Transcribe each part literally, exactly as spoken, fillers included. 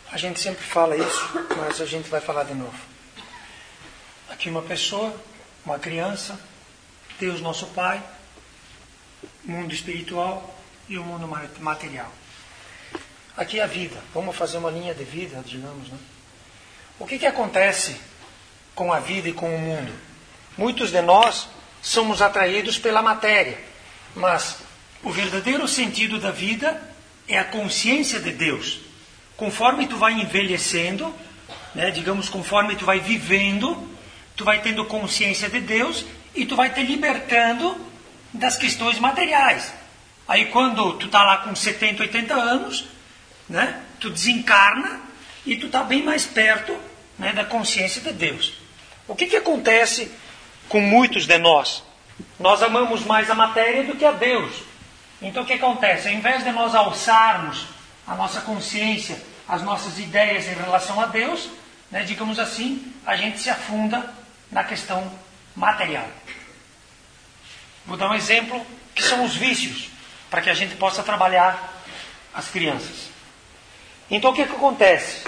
A gente sempre fala isso, mas a gente vai falar de novo. Aqui uma pessoa, uma criança, Deus nosso Pai, mundo espiritual e o mundo material. Aqui é a vida. Vamos fazer uma linha de vida, digamos, né? O que que acontece com a vida e com o mundo? Muitos de nós somos atraídos pela matéria, mas o verdadeiro sentido da vida é a consciência de Deus. Conforme tu vai envelhecendo, né, digamos, conforme tu vai vivendo, tu vai tendo consciência de Deus e tu vai te libertando das questões materiais. Aí quando tu está lá com setenta, oitenta anos, né, tu desencarna e tu está bem mais perto, né, da consciência de Deus. O que que acontece com muitos de nós? Nós amamos mais a matéria do que a Deus. Então o que acontece? Ao invés de nós alçarmos a nossa consciência, as nossas ideias em relação a Deus, né, digamos assim, a gente se afunda na questão material. Vou dar um exemplo, que são os vícios, para que a gente possa trabalhar as crianças. Então o que que acontece?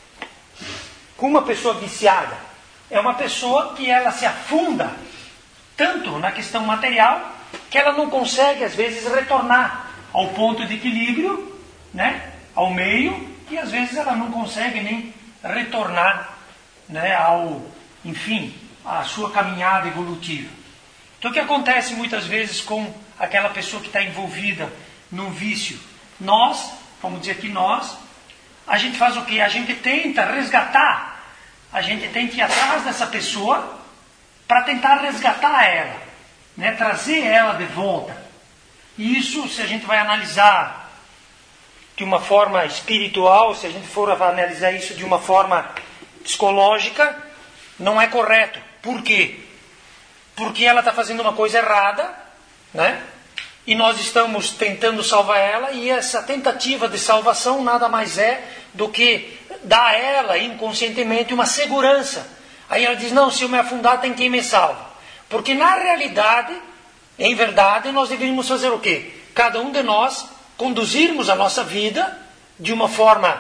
Com uma pessoa viciada, é uma pessoa que ela se afunda tanto na questão material, que ela não consegue, às vezes, retornar ao ponto de equilíbrio, né, ao meio, e às vezes ela não consegue nem retornar, né, ao, enfim, à sua caminhada evolutiva. Então o que acontece muitas vezes com aquela pessoa que está envolvida num vício? Nós, vamos dizer que nós, a gente faz o quê? A gente tenta resgatar, a gente tenta ir atrás dessa pessoa para tentar resgatar ela, né, trazer ela de volta. E isso, se a gente vai analisar de uma forma espiritual, se a gente for analisar isso de uma forma psicológica, não é correto. Por quê? Porque ela está fazendo uma coisa errada, né? E nós estamos tentando salvar ela, e essa tentativa de salvação nada mais é do que dar a ela, inconscientemente, uma segurança. Aí ela diz, não, se eu me afundar tem quem me salva. Porque na realidade, em verdade, nós deveríamos fazer o quê? Cada um de nós conduzirmos a nossa vida de uma forma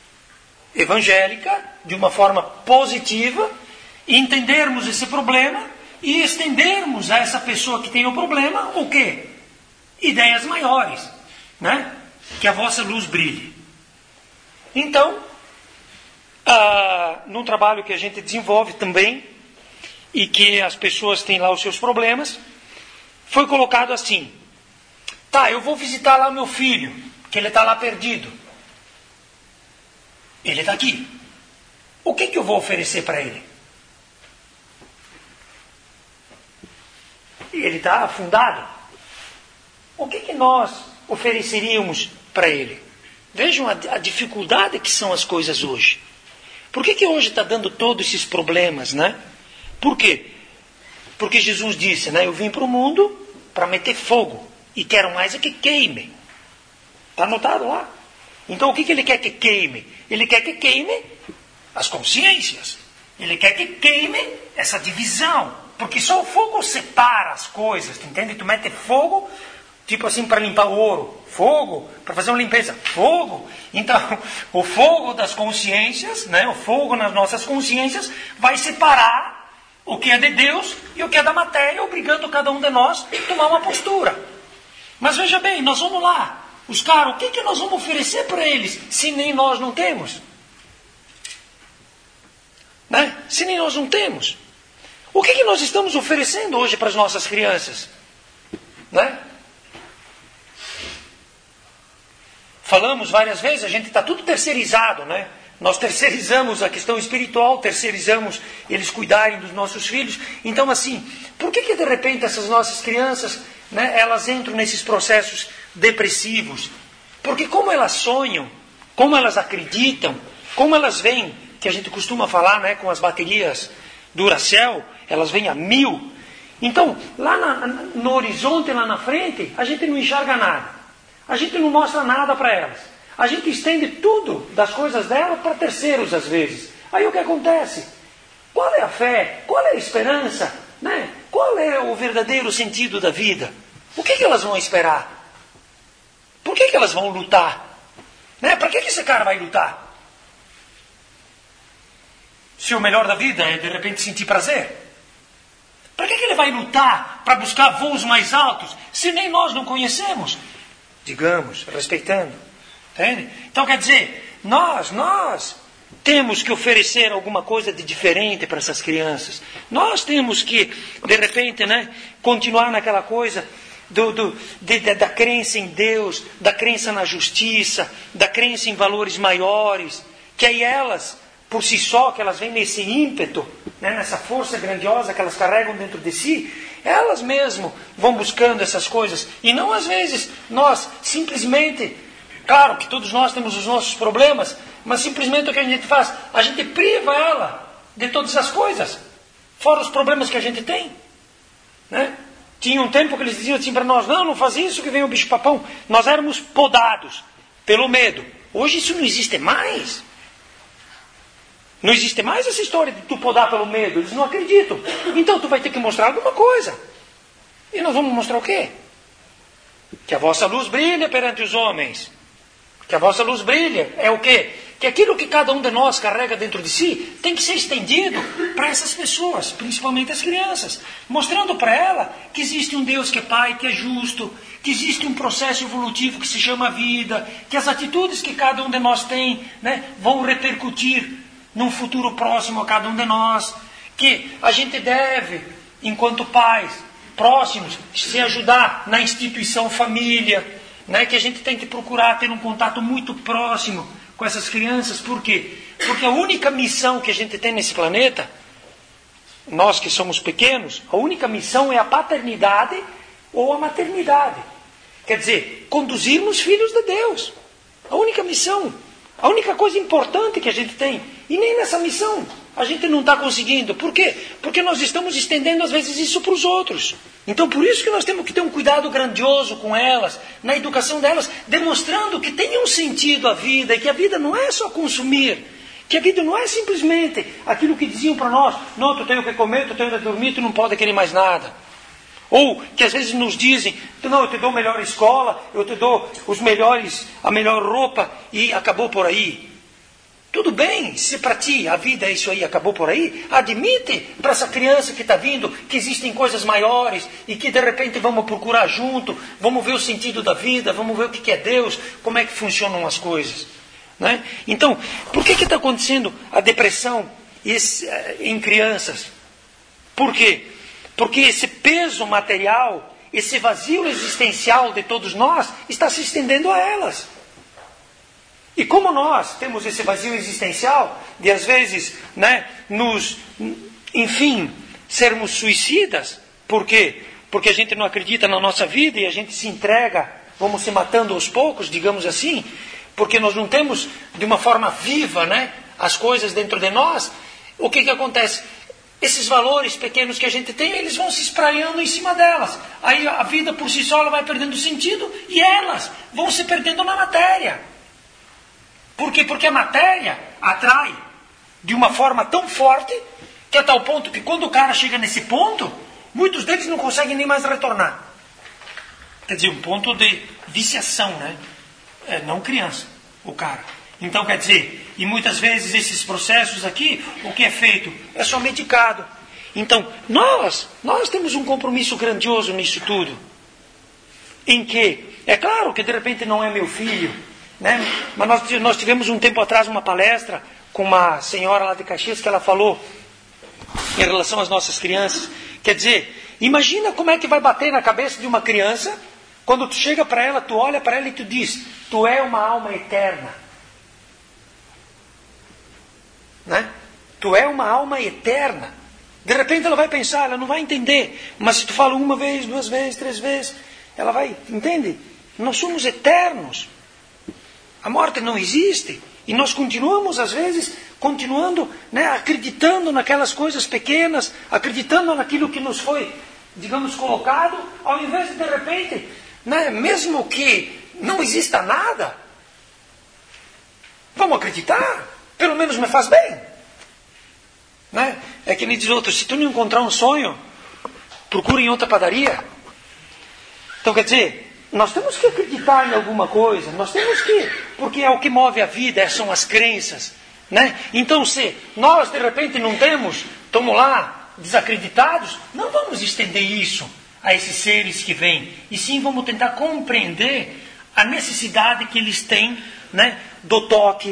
evangélica, de uma forma positiva, e entendermos esse problema e estendermos a essa pessoa que tem o problema o quê? Ideias maiores, né? Que a vossa luz brilhe. Então, ah, num trabalho que a gente desenvolve também, e que as pessoas têm lá os seus problemas, foi colocado assim: tá, eu vou visitar lá meu filho, que ele está lá perdido. Ele está aqui. O que que eu vou oferecer para ele? Ele está afundado. O que que nós ofereceríamos para ele? Vejam a, a dificuldade que são as coisas hoje. Por que que hoje está dando todos esses problemas, né? Por quê? Porque Jesus disse, né? Eu vim para o mundo para meter fogo. E quero mais é que queime. Está anotado lá? Então o que que ele quer que queime? Ele quer que queime as consciências. Ele quer que queime essa divisão. Porque só o fogo separa as coisas. Tu entende? Tu mete fogo, tipo assim, para limpar o ouro. Fogo, para fazer uma limpeza. Fogo. Então, o fogo das consciências, né? O fogo nas nossas consciências vai separar o que é de Deus e o que é da matéria, obrigando cada um de nós a tomar uma postura. Mas veja bem, nós vamos lá. Os caras, o que que nós vamos oferecer para eles, se nem nós não temos? Né? Se nem nós não temos. O que que nós estamos oferecendo hoje para as nossas crianças? Né? Falamos várias vezes, a gente está tudo terceirizado, né? Nós terceirizamos a questão espiritual, terceirizamos eles cuidarem dos nossos filhos. Então, assim, por que que de repente essas nossas crianças, né, elas entram nesses processos depressivos? Porque como elas sonham, como elas acreditam, como elas veem, que a gente costuma falar, né, com as baterias Duracell, elas vêm a mil. Então, lá na, no horizonte, lá na frente, a gente não enxerga nada. A gente não mostra nada para elas. A gente estende tudo das coisas dela para terceiros às vezes. Aí o que acontece? Qual é a fé? Qual é a esperança? Né? Qual é o verdadeiro sentido da vida? O que que elas vão esperar? Por que que elas vão lutar? Né? Para que que esse cara vai lutar? Se o melhor da vida é, de repente, sentir prazer. Para que, que ele vai lutar para buscar voos mais altos, se nem nós não conhecemos? Digamos, respeitando. Entende? Então, quer dizer, nós, nós temos que oferecer alguma coisa de diferente para essas crianças. Nós temos que, de repente, né, continuar naquela coisa do, do, de, de, da crença em Deus, da crença na justiça, da crença em valores maiores, que aí elas, por si só, que elas vêm nesse ímpeto, né, nessa força grandiosa que elas carregam dentro de si, elas mesmo vão buscando essas coisas. E não às vezes nós simplesmente, claro que todos nós temos os nossos problemas, mas simplesmente o que a gente faz? A gente priva ela de todas as coisas, fora os problemas que a gente tem. Né? Tinha um tempo que eles diziam assim para nós, não, não faz isso que vem o bicho-papão. Nós éramos podados pelo medo. Hoje isso não existe mais. Não existe mais essa história de tu podar pelo medo. Eles não acreditam. Então tu vai ter que mostrar alguma coisa. E nós vamos mostrar o quê? Que a vossa luz brilha perante os homens. Que a vossa luz brilha é o quê? Que aquilo que cada um de nós carrega dentro de si tem que ser estendido para essas pessoas, principalmente as crianças. Mostrando para ela que existe um Deus que é Pai, que é justo, que existe um processo evolutivo que se chama vida, que as atitudes que cada um de nós tem, né, vão repercutir num futuro próximo a cada um de nós, que a gente deve, enquanto pais próximos, se ajudar na instituição família, né, que a gente tem que procurar ter um contato muito próximo com essas crianças. Por quê? Porque a única missão que a gente tem nesse planeta, nós que somos pequenos, a única missão é a paternidade ou a maternidade. Quer dizer, conduzirmos filhos de Deus. A única missão. A única coisa importante que a gente tem. E nem nessa missão a gente não está conseguindo. Por quê? Porque nós estamos estendendo às vezes isso para os outros. Então por isso que nós temos que ter um cuidado grandioso com elas, na educação delas, demonstrando que tem um sentido a vida, e que a vida não é só consumir, que a vida não é simplesmente aquilo que diziam para nós, não, tu tem o que comer, tu tem o que dormir, tu não pode querer mais nada. Ou que às vezes nos dizem, não, eu te dou a melhor escola, eu te dou os melhores, a melhor roupa, e acabou por aí. Tudo bem, se para ti a vida é isso aí, acabou por aí, admite para essa criança que está vindo que existem coisas maiores e que de repente vamos procurar junto, vamos ver o sentido da vida, vamos ver o que é Deus, como é que funcionam as coisas. Né? Então, por que está acontecendo a depressão esse, em crianças? Por quê? Porque esse peso material, esse vazio existencial de todos nós está se estendendo a elas. E como nós temos esse vazio existencial de às vezes, né, nos, enfim, sermos suicidas, por quê? Porque a gente não acredita na nossa vida e a gente se entrega, vamos se matando aos poucos, digamos assim, porque nós não temos de uma forma viva, né, as coisas dentro de nós. O que que acontece? Esses valores pequenos que a gente tem, eles vão se espraiando em cima delas. Aí a vida por si só ela vai perdendo sentido e elas vão se perdendo na matéria. Por quê? Porque a matéria atrai de uma forma tão forte que a tal ponto que quando o cara chega nesse ponto, muitos deles não conseguem nem mais retornar. Quer dizer, um ponto de viciação, né? É, não criança, o cara. Então, quer dizer, e muitas vezes esses processos aqui, o que é feito? É só medicado. Então, nós, nós temos um compromisso grandioso nisso tudo. Em que, é claro que de repente não é meu filho, né? Mas nós, nós tivemos um tempo atrás uma palestra com uma senhora lá de Caxias que ela falou em relação às nossas crianças. Quer dizer, imagina como é que vai bater na cabeça de uma criança quando tu chega para ela, tu olha para ela e tu diz, tu é uma alma eterna. Né? Tu é uma alma eterna. De repente ela vai pensar, ela não vai entender. Mas se tu fala uma vez, duas vezes, três vezes, ela vai, entende? Nós somos eternos. A morte não existe. E nós continuamos, às vezes, continuando, né, acreditando naquelas coisas pequenas, acreditando naquilo que nos foi, digamos, colocado, ao invés de, de repente, né, mesmo que não exista nada, vamos acreditar, pelo menos me faz bem. Né? É que nem diz outro, se tu não encontrar um sonho, procura em outra padaria. Então, quer dizer, nós temos que acreditar em alguma coisa, nós temos que, porque é o que move a vida, são as crenças. Né? Então, se nós de repente não temos, estamos lá desacreditados, não vamos estender isso a esses seres que vêm, e sim vamos tentar compreender a necessidade que eles têm, né, do toque,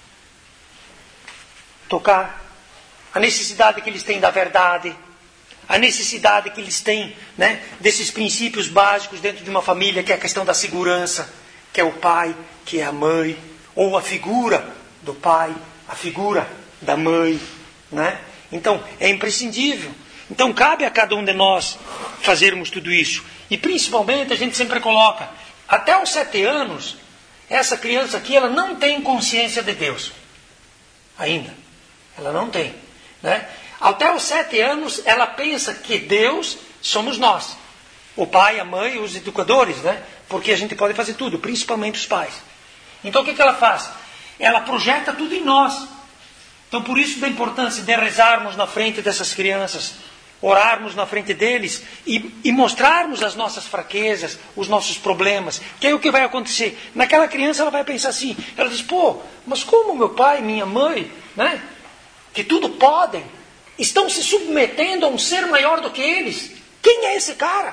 tocar, a necessidade que eles têm da verdade, a necessidade que eles têm, né, desses princípios básicos dentro de uma família, que é a questão da segurança, que é o pai, que é a mãe, ou a figura do pai, a figura da mãe, né? Então, é imprescindível. Então, cabe a cada um de nós fazermos tudo isso. E, principalmente, a gente sempre coloca, até os sete anos, essa criança aqui, ela não tem consciência de Deus. Ainda. Ela não tem. Né? Até os sete anos, ela pensa que Deus somos nós. O pai, a mãe, os educadores, né? Porque a gente pode fazer tudo, principalmente os pais. Então, o que que ela faz? Ela projeta tudo em nós. Então, por isso da importância de rezarmos na frente dessas crianças, orarmos na frente deles e, e mostrarmos as nossas fraquezas, os nossos problemas. Que é o que vai acontecer. Naquela criança ela vai pensar assim, ela diz, pô, mas como meu pai, minha mãe, né, que tudo podem, estão se submetendo a um ser maior do que eles? Quem é esse cara?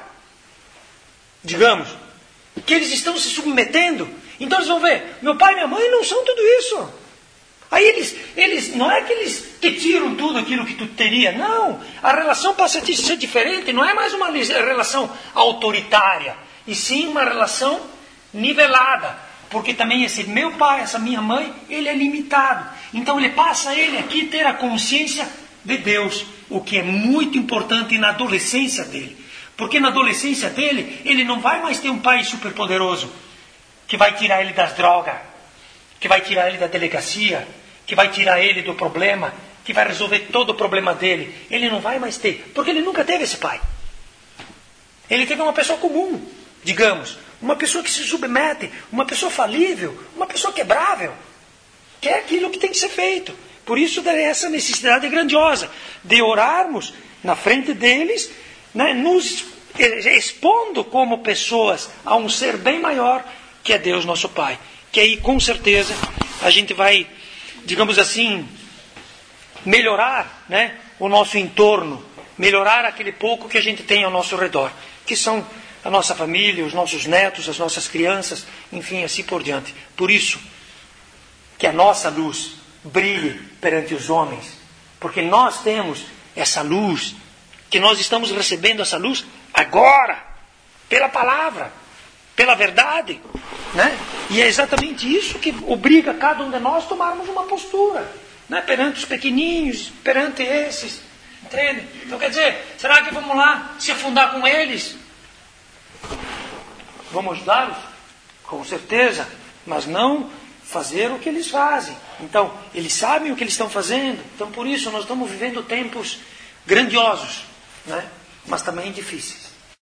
Digamos, que eles estão se submetendo. Então eles vão ver, meu pai e minha mãe não são tudo isso. Aí eles, eles, não é que eles te tiram tudo aquilo que tu teria, não. A relação passa a ser diferente, não é mais uma relação autoritária, e sim uma relação nivelada. Porque também esse meu pai, essa minha mãe, ele é limitado. Então ele passa ele aqui ter a consciência de Deus, o que é muito importante na adolescência dele. Porque na adolescência dele, ele não vai mais ter um pai superpoderoso, que vai tirar ele das drogas, que vai tirar ele da delegacia, que vai tirar ele do problema, que vai resolver todo o problema dele. Ele não vai mais ter, porque ele nunca teve esse pai. Ele teve uma pessoa comum, digamos, uma pessoa que se submete, uma pessoa falível, uma pessoa quebrável, que é aquilo que tem que ser feito. Por isso daí essa necessidade grandiosa de orarmos na frente deles, né, nos expondo como pessoas a um ser bem maior, que é Deus nosso Pai. Que aí, com certeza, a gente vai, digamos assim, melhorar, né, o nosso entorno, melhorar aquele pouco que a gente tem ao nosso redor, que são a nossa família, os nossos netos, as nossas crianças, enfim, assim por diante. Por isso, que a nossa luz brilhe perante os homens, porque nós temos essa luz, que nós estamos recebendo essa luz agora, pela palavra, pela verdade, né? E é exatamente isso que obriga cada um de nós a tomarmos uma postura, né? Perante os pequeninhos, perante esses, entende? Então quer dizer, será que vamos lá se afundar com eles? Vamos ajudá-los? Com certeza, mas não fazer o que eles fazem. Então, eles sabem o que eles estão fazendo, então por isso nós estamos vivendo tempos grandiosos, né? Mas também difíceis.